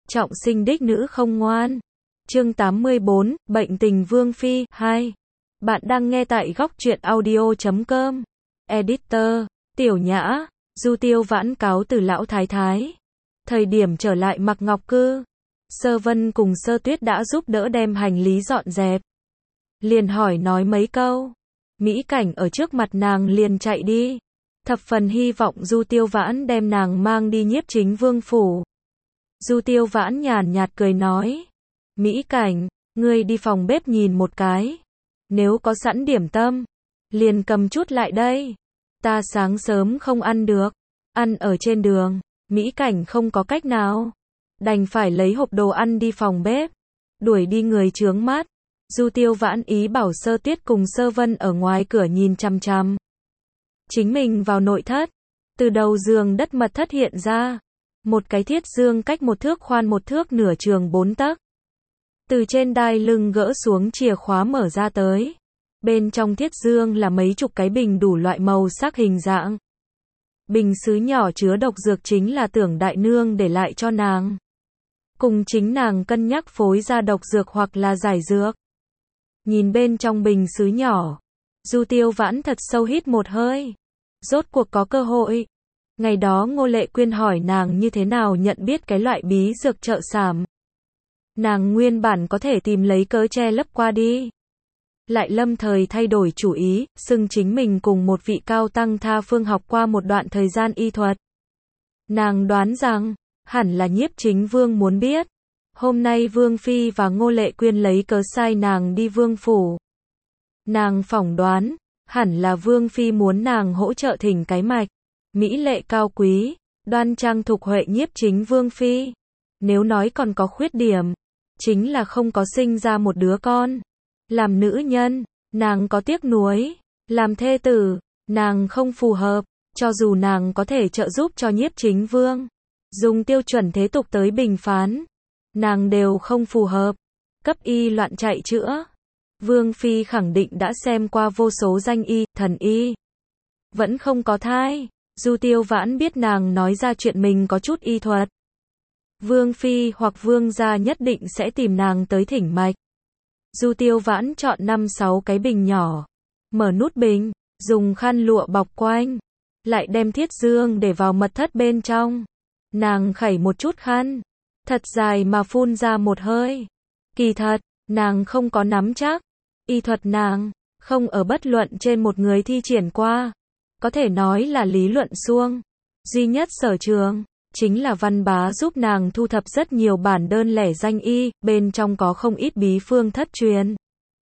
trọng sinh đích nữ không ngoan. Chương 84, bệnh tình Vương Phi 2. Bạn đang nghe tại góc truyện audio.com. Editor, Tiểu Nhã, Du Tiêu Vãn cáo từ lão thái thái. Thời điểm trở lại Mặc Ngọc Cư, Sơ Vân cùng Sơ Tuyết đã giúp đỡ đem hành lý dọn dẹp. Liền hỏi nói mấy câu. Mỹ Cảnh ở trước mặt nàng liền chạy đi. Thập phần hy vọng Du Tiêu Vãn đem nàng mang đi Nhiếp Chính Vương phủ. Du Tiêu Vãn nhàn nhạt cười nói. Mỹ Cảnh, ngươi đi phòng bếp nhìn một cái. Nếu có sẵn điểm tâm, liền cầm chút lại đây. Ta sáng sớm không ăn được. Ăn ở trên đường. Mỹ Cảnh không có cách nào. Đành phải lấy hộp đồ ăn đi phòng bếp. Đuổi đi người chướng mắt. Du Tiêu Vãn ý bảo Sơ Tuyết cùng Sơ Vân ở ngoài cửa nhìn chằm chằm. Chính mình vào nội thất. Từ đầu giường đất mật thất hiện ra. Một cái thiết dương cách 1 thước khoan 1 thước nửa trường 4 tấc. Từ trên đai lưng gỡ xuống chìa khóa mở ra tới. Bên trong thiết dương là mấy chục cái bình đủ loại màu sắc hình dạng. Bình sứ nhỏ chứa độc dược chính là Tưởng đại nương để lại cho nàng. Cùng chính nàng cân nhắc phối ra độc dược hoặc là giải dược. Nhìn bên trong bình sứ nhỏ, Du Tiêu Vãn thật sâu hít một hơi. Rốt cuộc có cơ hội. Ngày đó Ngô Lệ Quyên hỏi nàng như thế nào nhận biết cái loại bí dược trợ sảm. Nàng nguyên bản có thể tìm lấy cớ che lấp qua đi. Lại lâm thời thay đổi chủ ý, xưng chính mình cùng một vị cao tăng tha phương học qua một đoạn thời gian y thuật. Nàng đoán rằng, hẳn là Nhiếp Chính Vương muốn biết. Hôm nay Vương Phi và Ngô Lệ Quyên lấy cớ sai nàng đi Vương phủ. Nàng phỏng đoán, hẳn là Vương Phi muốn nàng hỗ trợ thỉnh cái mạch. Mỹ lệ cao quý, đoan trang thục huệ Nhiếp Chính Vương Phi. Nếu nói còn có khuyết điểm, chính là không có sinh ra một đứa con. Làm nữ nhân, nàng có tiếc nuối. Làm thê tử, nàng không phù hợp. Cho dù nàng có thể trợ giúp cho Nhiếp Chính Vương, dùng tiêu chuẩn thế tục tới bình phán, nàng đều không phù hợp. Cấp y loạn chạy chữa. Vương Phi khẳng định đã xem qua vô số danh y, thần y. Vẫn không có thai. Du Tiêu Vãn biết nàng nói ra chuyện mình có chút y thuật. Vương Phi hoặc Vương gia nhất định sẽ tìm nàng tới thỉnh mạch. Du Tiêu Vãn chọn 5-6 cái bình nhỏ. Mở nút bình, dùng khăn lụa bọc quanh. Lại đem thiết dương để vào mật thất bên trong. Nàng khẩy một chút khăn. Thật dài mà phun ra một hơi. Kỳ thật, nàng không có nắm chắc. Y thuật nàng, không ở bất luận trên một người thi triển qua. Có thể nói là lý luận suông. Duy nhất sở trường, chính là Văn Bá giúp nàng thu thập rất nhiều bản đơn lẻ danh y, bên trong có không ít bí phương thất truyền.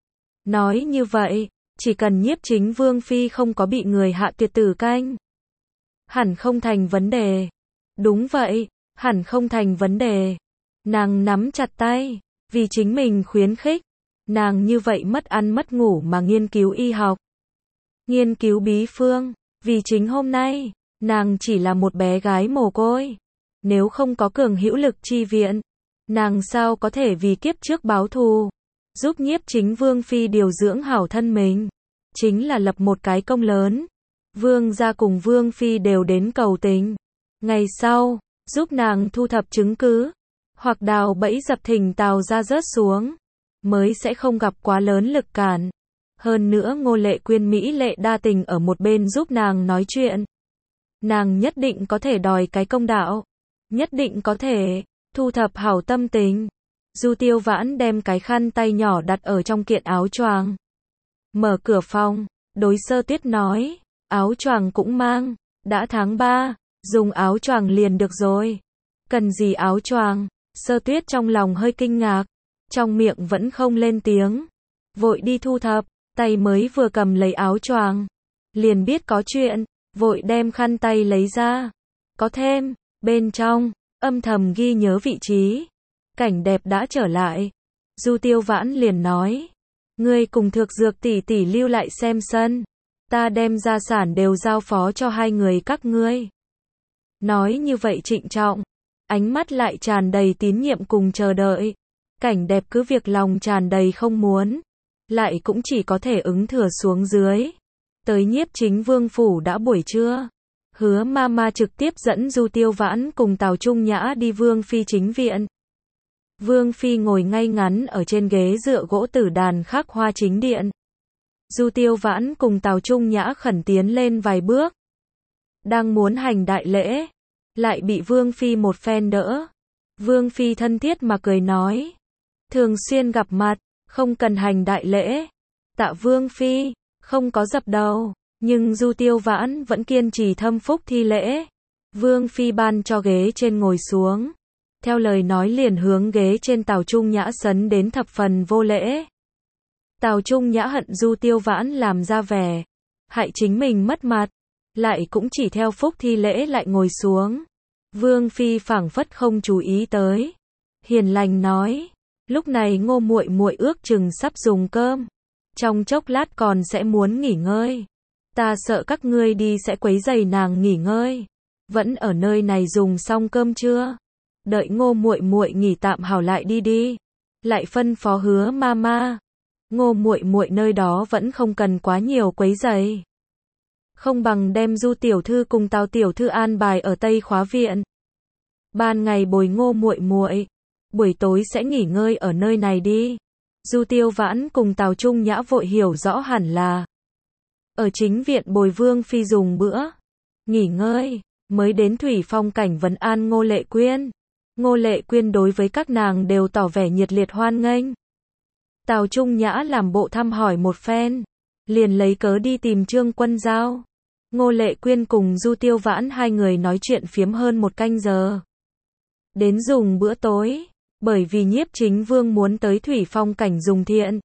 Nói như vậy, chỉ cần Nhiếp Chính Vương Phi không có bị người hạ tuyệt tử canh, hẳn không thành vấn đề. Đúng vậy, hẳn không thành vấn đề. Nàng nắm chặt tay, vì chính mình khuyến khích. Nàng như vậy mất ăn mất ngủ mà nghiên cứu y học. Nghiên cứu bí phương, vì chính hôm nay, nàng chỉ là một bé gái mồ côi. Nếu không có cường hữu lực chi viện, nàng sao có thể vì kiếp trước báo thù, giúp Nhiếp Chính Vương Phi điều dưỡng hảo thân mình. Chính là lập một cái công lớn. Vương gia cùng Vương Phi đều đến cầu tình. Ngày sau, giúp nàng thu thập chứng cứ, hoặc đào bẫy dập thỉnh Tào ra rớt xuống, mới sẽ không gặp quá lớn lực cản. Hơn nữa Ngô Lệ Quyên mỹ lệ đa tình ở một bên giúp nàng nói chuyện. Nàng nhất định có thể đòi cái công đạo. Nhất định có thể thu thập hảo tâm tình. Du Tiêu Vãn đem cái khăn tay nhỏ đặt ở trong kiện áo choàng. Mở cửa phòng, đối Sơ Tuyết nói, áo choàng cũng mang, đã tháng 3, dùng áo choàng liền được rồi. Cần gì áo choàng? Sơ Tuyết trong lòng hơi kinh ngạc, trong miệng vẫn không lên tiếng. Vội đi thu thập, tay mới vừa cầm lấy áo choàng, liền biết có chuyện, vội đem khăn tay lấy ra. Có thêm, bên trong, âm thầm ghi nhớ vị trí. Cảnh đẹp đã trở lại. Du Tiêu Vãn liền nói, ngươi cùng Thược Dược tỷ tỷ lưu lại xem sân. Ta đem gia sản đều giao phó cho hai người các ngươi. Nói như vậy trịnh trọng, ánh mắt lại tràn đầy tín nhiệm cùng chờ đợi. Cảnh đẹp cứ việc lòng tràn đầy không muốn, lại cũng chỉ có thể ứng thừa xuống dưới. Tới Nhiếp Chính Vương phủ đã buổi trưa. Hứa Mama trực tiếp dẫn Du Tiêu Vãn cùng Tào Trung Nhã đi Vương Phi chính viện. Vương Phi ngồi ngay ngắn ở trên ghế dựa gỗ tử đàn khắc hoa chính điện. Du Tiêu Vãn cùng Tào Trung Nhã khẩn tiến lên vài bước. Đang muốn hành đại lễ, lại bị Vương Phi một phen đỡ. Vương Phi thân thiết mà cười nói. Thường xuyên gặp mặt, không cần hành đại lễ. Tạ Vương Phi, không có dập đầu. Nhưng Du Tiêu Vãn vẫn kiên trì thâm phúc thi lễ. Vương Phi ban cho ghế trên ngồi xuống. Theo lời nói liền hướng ghế trên Tào Trung Nhã sấn đến thập phần vô lễ. Tào Trung Nhã hận Du Tiêu Vãn làm ra vẻ hại chính mình mất mặt, lại cũng chỉ theo phúc thi lễ lại ngồi xuống. Vương Phi phảng phất không chú ý tới, hiền lành nói, lúc này Ngô muội muội ước chừng sắp dùng cơm, trong chốc lát còn sẽ muốn nghỉ ngơi. Ta sợ các ngươi đi sẽ quấy rầy nàng nghỉ ngơi. Vẫn ở nơi này dùng xong cơm chưa? Đợi Ngô muội muội nghỉ tạm hảo lại đi đi. Lại phân phó Hứa mama. Ngô muội muội nơi đó vẫn không cần quá nhiều quấy rầy. Không bằng đem Du tiểu thư cùng Tào tiểu thư an bài ở Tây Khóa viện. Ban ngày bồi Ngô muội muội, buổi tối sẽ nghỉ ngơi ở nơi này đi. Du Tiêu Vãn cùng Tào Trung Nhã vội hiểu rõ hẳn là ở chính viện bồi Vương Phi dùng bữa, nghỉ ngơi, mới đến Thủy Phong cảnh vấn an Ngô Lệ Quyên. Ngô Lệ Quyên đối với các nàng đều tỏ vẻ nhiệt liệt hoan nghênh. Tào Trung Nhã làm bộ thăm hỏi một phen, liền lấy cớ đi tìm Trương Quân Giao. Ngô Lệ Quyên cùng Du Tiêu Vãn hai người nói chuyện phiếm hơn một canh giờ. Đến dùng bữa tối, bởi vì Nhiếp Chính Vương muốn tới Thủy Phong cảnh dùng thiện.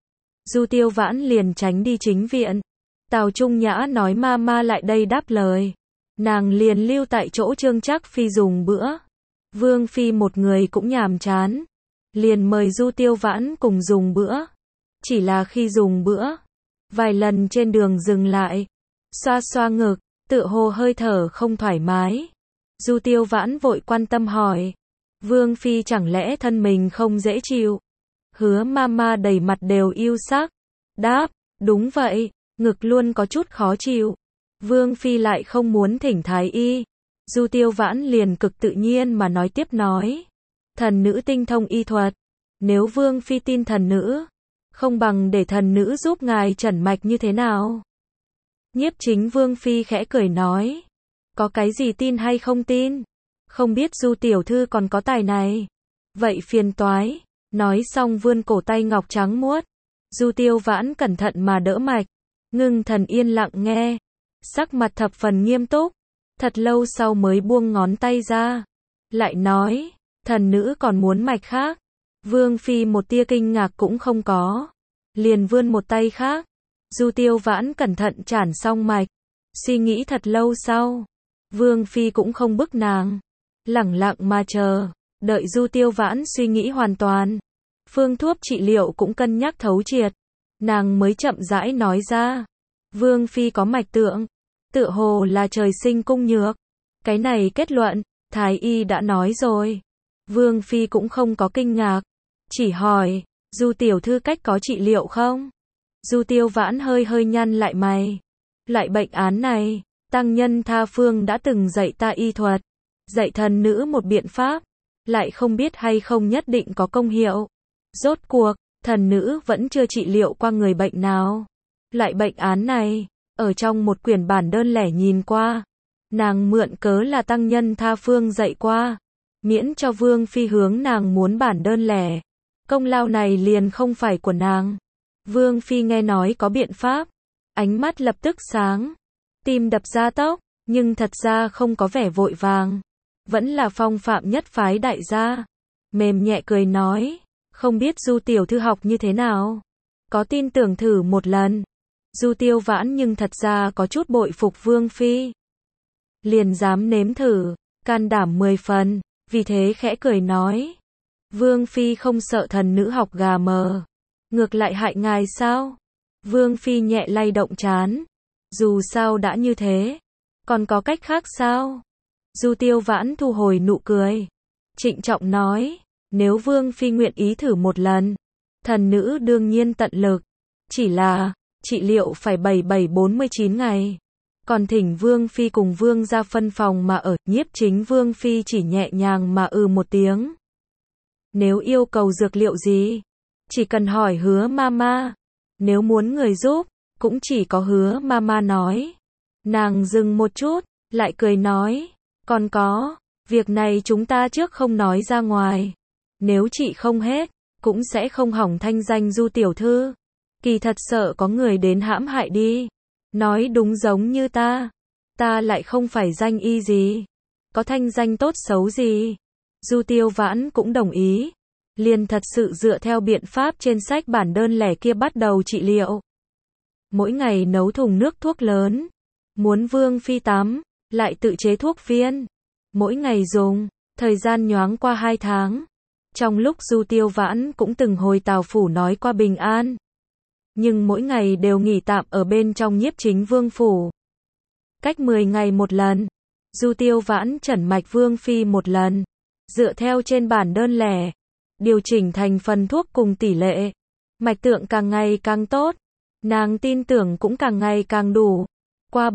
Du Tiêu Vãn liền tránh đi chính viện. Tào Trung Nhã nói mama lại đây đáp lời. Nàng liền lưu tại chỗ Trương Trác Phi dùng bữa. Vương Phi một người cũng nhàm chán, liền mời Du Tiêu Vãn cùng dùng bữa. Chỉ là khi dùng bữa, vài lần trên đường dừng lại, xoa xoa ngực, tựa hồ hơi thở không thoải mái. Du Tiêu Vãn vội quan tâm hỏi, Vương Phi chẳng lẽ thân mình không dễ chịu? Hứa mama đầy mặt đều yêu sắc, đáp, đúng vậy, ngực luôn có chút khó chịu. Vương Phi lại không muốn thỉnh thái y. Du Tiêu Vãn liền cực tự nhiên mà nói tiếp nói, thần nữ tinh thông y thuật, nếu Vương Phi tin thần nữ, không bằng để thần nữ giúp ngài trần mạch như thế nào? Nhiếp Chính Vương Phi khẽ cười nói, có cái gì tin hay không tin? Không biết Du tiểu thư còn có tài này. Vậy phiền toái. Nói xong vươn cổ tay ngọc trắng muốt. Du Tiêu Vãn cẩn thận mà đỡ mạch. Ngưng thần yên lặng nghe. Sắc mặt thập phần nghiêm túc. Thật lâu sau mới buông ngón tay ra. Lại nói, thần nữ còn muốn mạch khác. Vương Phi một tia kinh ngạc cũng không có. Liền vươn một tay khác. Du Tiêu Vãn cẩn thận chản xong mạch. Suy nghĩ thật lâu sau. Vương Phi cũng không bức nàng. Lẳng lặng mà chờ. Đợi Du Tiêu Vãn suy nghĩ hoàn toàn. Phương thuốc trị liệu cũng cân nhắc thấu triệt. Nàng mới chậm rãi nói ra. Vương Phi có mạch tượng. Tựa hồ là trời sinh cung nhược. Cái này kết luận, Thái y đã nói rồi. Vương Phi cũng không có kinh ngạc. Chỉ hỏi, Du tiểu thư cách có trị liệu không? Du Tiêu Vãn hơi hơi nhăn lại mày. Loại bệnh án này, tăng nhân tha phương đã từng dạy ta y thuật. Dạy thần nữ một biện pháp. Lại không biết hay không nhất định có công hiệu. Rốt cuộc, thần nữ vẫn chưa trị liệu qua người bệnh nào. Loại bệnh án này, ở trong một quyển bản đơn lẻ nhìn qua. Nàng mượn cớ là tăng nhân tha phương dạy qua. Miễn cho Vương Phi hướng nàng muốn bản đơn lẻ. Công lao này liền không phải của nàng. Vương Phi nghe nói có biện pháp. Ánh mắt lập tức sáng. Tim đập ra tốc, nhưng thật ra không có vẻ vội vàng. Vẫn là phong phạm nhất phái đại gia. Mềm nhẹ cười nói, không biết Du tiểu thư học như thế nào. Có tin tưởng thử một lần. Du Tiêu Vãn nhưng thật ra có chút bội phục Vương Phi. Liền dám nếm thử, can đảm 10 phần, vì thế khẽ cười nói. Vương Phi không sợ thần nữ học gà mờ. Ngược lại hại ngài sao? Vương Phi nhẹ lay động trán. Dù sao đã như thế. Còn có cách khác sao? Du Tiêu Vãn thu hồi nụ cười. Trịnh trọng nói. Nếu Vương Phi nguyện ý thử một lần. Thần nữ đương nhiên tận lực. Chỉ là, trị liệu phải 47-49 ngày. Còn thỉnh Vương Phi cùng Vương ra phân phòng mà ở. Nhiếp Chính Vương Phi chỉ nhẹ nhàng mà một tiếng. Nếu yêu cầu dược liệu gì, chỉ cần hỏi Hứa Mama. Nếu muốn người giúp, cũng chỉ có Hứa Mama nói. Nàng dừng một chút, lại cười nói, còn có, việc này chúng ta trước không nói ra ngoài. Nếu chị không hết, cũng sẽ không hỏng thanh danh Du tiểu thư. Kỳ thật sợ có người đến hãm hại đi. Nói đúng giống như ta lại không phải danh y gì. Có thanh danh tốt xấu gì. Du Tiêu Vãn cũng đồng ý. Liền thật sự dựa theo biện pháp trên sách bản đơn lẻ kia bắt đầu trị liệu. Mỗi ngày nấu thùng nước thuốc lớn. Muốn Vương Phi tắm, lại tự chế thuốc viên. Mỗi ngày dùng, thời gian nhoáng qua 2 tháng. Trong lúc Du Tiêu Vãn cũng từng hồi Tào phủ nói qua bình an. Nhưng mỗi ngày đều nghỉ tạm ở bên trong Nhiếp Chính Vương phủ. Cách 10 ngày một lần, Du Tiêu Vãn chẩn mạch Vương Phi một lần. Dựa theo trên bản đơn lẻ, điều chỉnh thành phần thuốc cùng tỷ lệ. Mạch tượng càng ngày càng tốt. Nàng tin tưởng cũng càng ngày càng đủ. Qua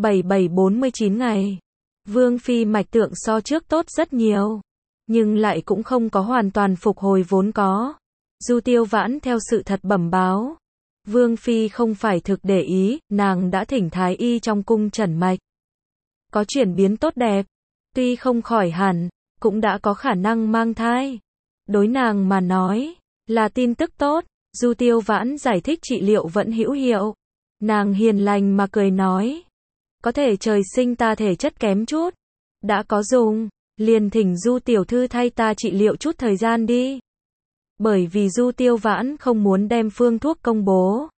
47-49 ngày, Vương Phi mạch tượng so trước tốt rất nhiều. Nhưng lại cũng không có hoàn toàn phục hồi vốn có. Du Tiêu Vãn theo sự thật bẩm báo. Vương Phi không phải thực để ý, nàng đã thỉnh thái y trong cung chẩn mạch. Có chuyển biến tốt đẹp. Tuy không khỏi hẳn, cũng đã có khả năng mang thai. Đối nàng mà nói, là tin tức tốt. Du Tiêu Vãn giải thích trị liệu vẫn hữu hiệu. Nàng hiền lành mà cười nói. Có thể trời sinh ta thể chất kém chút. Đã có dùng, liền thỉnh Du tiểu thư thay ta trị liệu chút thời gian đi. Bởi vì Du Tiêu Vãn không muốn đem phương thuốc công bố.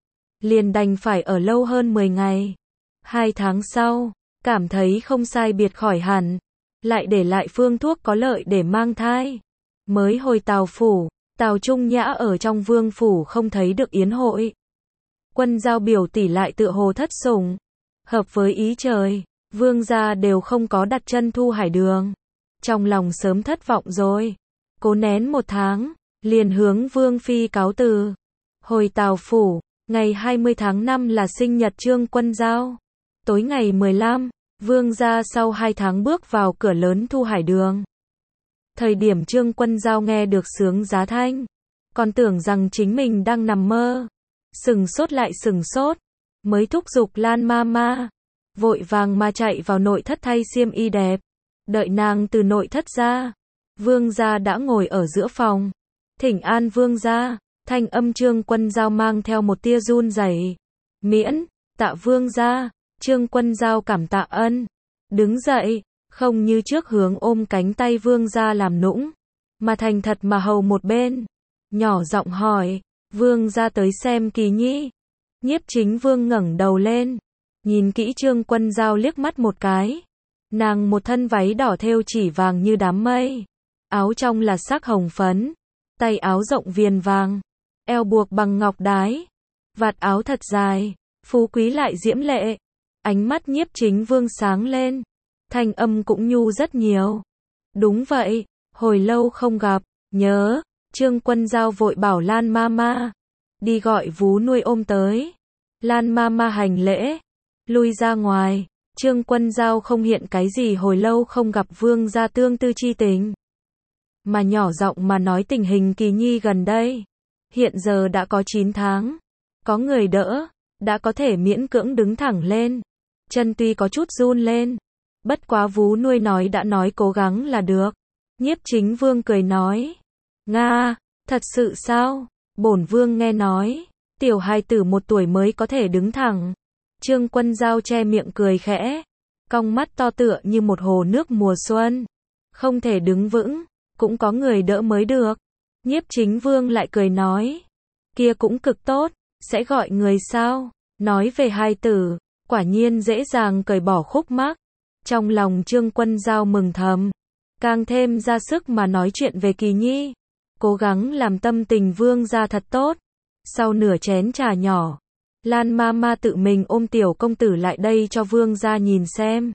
Liền đành phải ở lâu hơn 10 ngày. 2 tháng sau, cảm thấy không sai biệt khỏi hẳn. Lại để lại phương thuốc có lợi để mang thai. Mới hồi Tào phủ, Tào Trung Nhã ở trong Vương phủ không thấy được yến hội. Quân giao biểu tỷ lại tựa hồ thất sủng. Hợp với ý trời, Vương gia đều không có đặt chân Thu Hải Đường. Trong lòng sớm thất vọng rồi. Cố nén 1 tháng, liền hướng Vương Phi cáo từ. Hồi Tào phủ, ngày 20 tháng 5 là sinh nhật Trương Quân Giao. Tối ngày 15, Vương gia sau 2 tháng bước vào cửa lớn Thu Hải Đường. Thời điểm Trương Quân Giao nghe được sướng giá thanh, còn tưởng rằng chính mình đang nằm mơ. Sừng sốt lại sừng sốt, mới thúc giục Lan Mama, vội vàng mà chạy vào nội thất thay xiêm y đẹp. Đợi nàng từ nội thất ra, Vương gia đã ngồi ở giữa phòng. Thỉnh an Vương gia, thanh âm Trương Quân Giao mang theo một tia run rẩy. Miễn, tạ Vương gia. Trương Quân Giao cảm tạ ân. Đứng dậy, không như trước hướng ôm cánh tay Vương gia làm nũng, mà thành thật mà hầu một bên. Nhỏ giọng hỏi, Vương gia tới xem Kỳ Nhi. Nhiếp Chính Vương ngẩng đầu lên, nhìn kỹ Trương Quân Giao liếc mắt một cái. Nàng một thân váy đỏ thêu chỉ vàng như đám mây, áo trong là sắc hồng phấn, tay áo rộng viền vàng, eo buộc bằng ngọc đái, vạt áo thật dài, phú quý lại diễm lệ. Ánh mắt Nhiếp Chính Vương sáng lên, thanh âm cũng nhu rất nhiều. Đúng vậy, hồi lâu không gặp, nhớ. Trương Quân Giao vội bảo Lan Mama đi gọi vú nuôi ôm tới. Lan Mama hành lễ, lui ra ngoài. Trương Quân Giao không hiện cái gì hồi lâu không gặp Vương gia tương tư chi tình, mà nhỏ giọng mà nói tình hình Kỳ Nhi gần đây. Hiện giờ đã có 9 tháng, có người đỡ, đã có thể miễn cưỡng đứng thẳng lên. Chân tuy có chút run lên, bất quá vú nuôi nói đã nói cố gắng là được. Nhiếp Chính Vương cười nói, Nga, thật sự sao? Bổn Vương nghe nói, tiểu hài tử 1 tuổi mới có thể đứng thẳng. Trương Quân Giao che miệng cười khẽ, cong mắt to tựa như một hồ nước mùa xuân. Không thể đứng vững, cũng có người đỡ mới được. Nhiếp Chính Vương lại cười nói, kia cũng cực tốt, sẽ gọi người sao? Nói về hài tử, quả nhiên dễ dàng cởi bỏ khúc mắc. Trong lòng Trương Quân Giao mừng thầm, càng thêm ra sức mà nói chuyện về Kỳ Nhi, cố gắng làm tâm tình Vương gia thật tốt. Sau nửa chén trà nhỏ, Lan Mama tự mình ôm tiểu công tử lại đây cho Vương gia nhìn xem.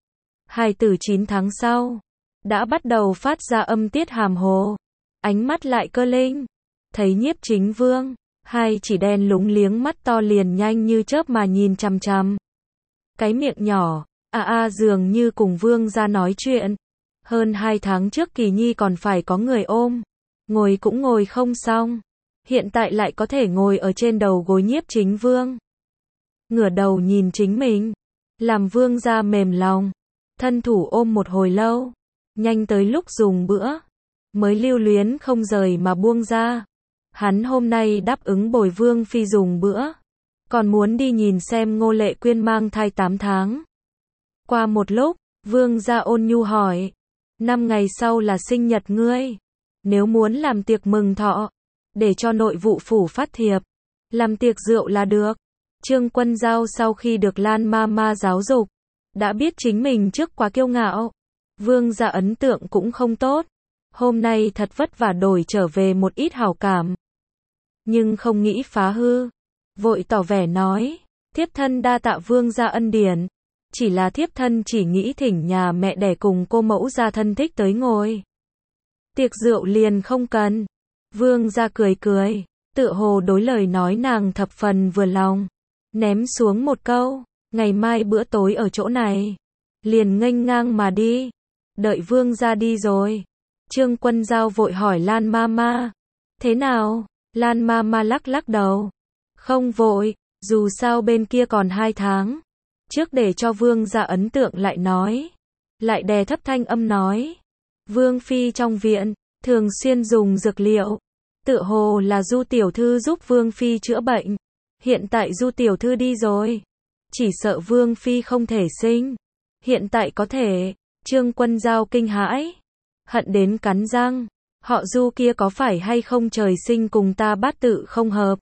Hài tử 9 tháng sau, đã bắt đầu phát ra âm tiết hàm hồ, ánh mắt lại cơ linh. Thấy Nhiếp Chính Vương, hai chỉ đen lúng liếng mắt to liền nhanh như chớp mà nhìn chằm chằm. Cái miệng nhỏ, dường như cùng Vương gia nói chuyện. Hơn 2 tháng trước Kỳ Nhi còn phải có người ôm. ngồi cũng ngồi không xong. Hiện tại lại có thể ngồi ở trên đầu gối Nhiếp Chính Vương. Ngửa đầu nhìn chính mình, làm vương gia mềm lòng. Thân thủ ôm một hồi lâu, nhanh tới lúc dùng bữa, mới lưu luyến không rời mà buông ra. Hắn hôm nay đáp ứng bồi Vương Phi dùng bữa, còn muốn đi nhìn xem Ngô Lệ Quyên mang thai 8 tháng. Qua một lúc, vương gia ôn nhu hỏi, 5 ngày sau là sinh nhật ngươi, nếu muốn làm tiệc mừng thọ, để cho nội vụ phủ phát thiệp, làm tiệc rượu là được. Trương Quân Dao sau khi được Lan Mama giáo dục, đã biết chính mình trước quá kiêu ngạo, vương gia ấn tượng cũng không tốt, hôm nay thật vất vả đổi trở về một ít hảo cảm. Nhưng không nghĩ phá hư, vội tỏ vẻ nói, thiếp thân đa tạ vương gia ân điển, chỉ là thiếp thân chỉ nghĩ thỉnh nhà mẹ đẻ cùng cô mẫu gia thân thích tới ngồi. Tiệc rượu liền không cần. Vương gia cười cười, tựa hồ đối lời nói nàng thập phần vừa lòng, ném xuống một câu, ngày mai bữa tối ở chỗ này, liền nghênh ngang mà đi. Đợi vương gia đi rồi, Trương Quân Dao vội hỏi Lan Mama, thế nào? Lan Mama lắc lắc đầu, không vội, dù sao bên kia còn 2 tháng. Trước để cho vương gia ấn tượng lại nói, lại đè thấp thanh âm nói, Vương Phi trong viện, thường xuyên dùng dược liệu, tựa hồ là Du tiểu thư giúp Vương Phi chữa bệnh, hiện tại Du tiểu thư đi rồi, chỉ sợ Vương Phi không thể sinh, hiện tại có thể. Trương Quân Dao kinh hãi, hận đến cắn răng, họ Du kia có phải hay không trời sinh cùng ta bát tự không hợp?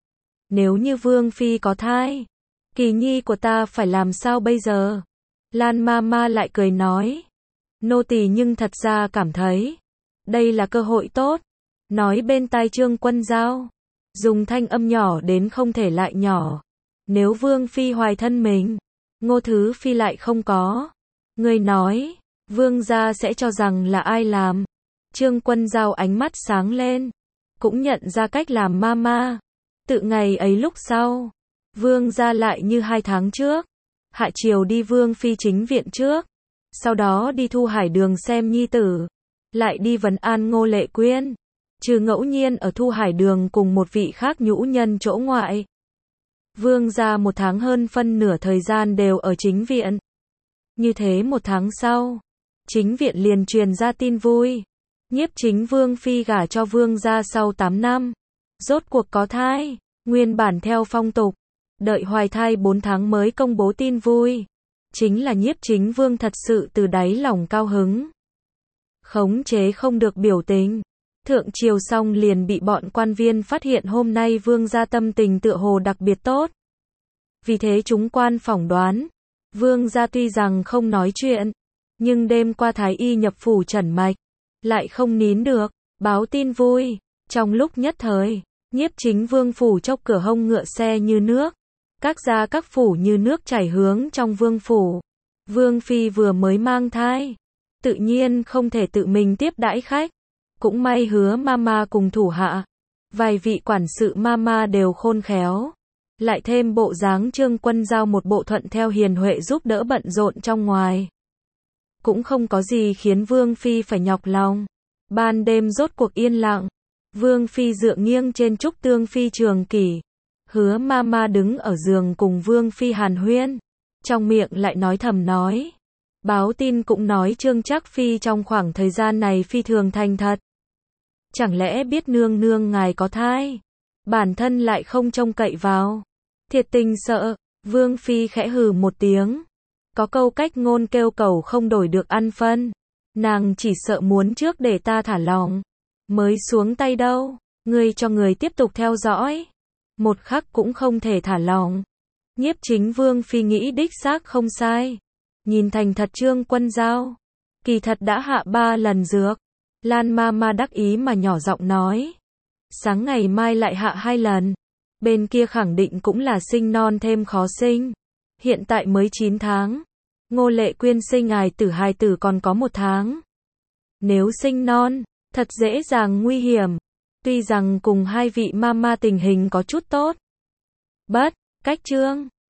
Nếu như Vương Phi có thai, Kỳ nhi của ta phải làm sao bây giờ? Lan Mama lại cười nói, nô tỳ nhưng thật ra cảm thấy, đây là cơ hội tốt. Nói bên tai Trương Quân Dao, dùng thanh âm nhỏ đến không thể lại nhỏ. Nếu Vương Phi hoài thân mình, Ngô Thứ Phi lại không có. Người nói, Vương gia sẽ cho rằng là ai làm? Trương Quân Dao ánh mắt sáng lên, cũng nhận ra cách làm Mama. Tự ngày ấy lúc sau, Vương gia lại như 2 tháng trước, hạ chiều đi Vương Phi chính viện trước, sau đó đi Thu Hải Đường xem nhi tử, lại đi vấn an Ngô Lệ Quyên, trừ ngẫu nhiên ở Thu Hải Đường cùng một vị khác nhũ nhân chỗ ngoại. Vương gia 1 tháng hơn phân nửa thời gian đều ở chính viện. Như thế 1 tháng sau, chính viện liền truyền ra tin vui, Nhiếp Chính Vương Phi gả cho Vương gia sau 8 năm, rốt cuộc có thai. Nguyên bản theo phong tục, đợi hoài thai 4 tháng mới công bố tin vui, chính là Nhiếp Chính Vương thật sự từ đáy lòng cao hứng, khống chế không được biểu tình. Thượng triều xong liền bị bọn quan viên phát hiện hôm nay vương gia tâm tình tựa hồ đặc biệt tốt. Vì thế chúng quan phỏng đoán, vương gia tuy rằng không nói chuyện, nhưng đêm qua thái y nhập phủ trần mạch, lại không nín được, báo tin vui. Trong lúc nhất thời, Nhiếp Chính Vương phủ chốc cửa hông ngựa xe như nước, các gia các phủ như nước chảy hướng trong vương phủ. Vương Phi vừa mới mang thai, tự nhiên không thể tự mình tiếp đãi khách. Cũng may Hứa Mama cùng thủ hạ, vài vị quản sự Mama đều khôn khéo, lại thêm bộ dáng Trương Quân Dao một bộ thuận theo hiền huệ giúp đỡ bận rộn trong ngoài. Cũng không có gì khiến Vương Phi phải nhọc lòng. Ban đêm rốt cuộc yên lặng, Vương Phi dựa nghiêng trên trúc tương phi trường kỷ, Hứa Mama đứng ở giường cùng Vương Phi hàn huyên, trong miệng lại nói thầm nói. Báo tin cũng nói Trương Trác Phi trong khoảng thời gian này phi thường thành thật. Chẳng lẽ biết nương nương ngài có thai, bản thân lại không trông cậy vào. Thiệt tình sợ, Vương Phi khẽ hừ một tiếng. Có câu cách ngôn kêu cầu không đổi được ăn phân. Nàng chỉ sợ muốn trước để ta thả lỏng, mới xuống tay đâu. Ngươi cho người tiếp tục theo dõi, một khắc cũng không thể thả lỏng. Nhiếp Chính Vương Phi nghĩ đích xác không sai. Nhìn thành thật Trương Quân Dao, kỳ thật đã hạ 3 lần dược. Lan Mama đắc ý mà nhỏ giọng nói, sáng ngày mai lại hạ 2 lần. Bên kia khẳng định cũng là sinh non thêm khó sinh. Hiện tại mới 9 tháng. Ngô Lệ Quyên sinh hài tử còn có 1 tháng. Nếu sinh non, thật dễ dàng nguy hiểm. Tuy rằng cùng 2 vị Mama tình hình có chút tốt. Bất, cách Trương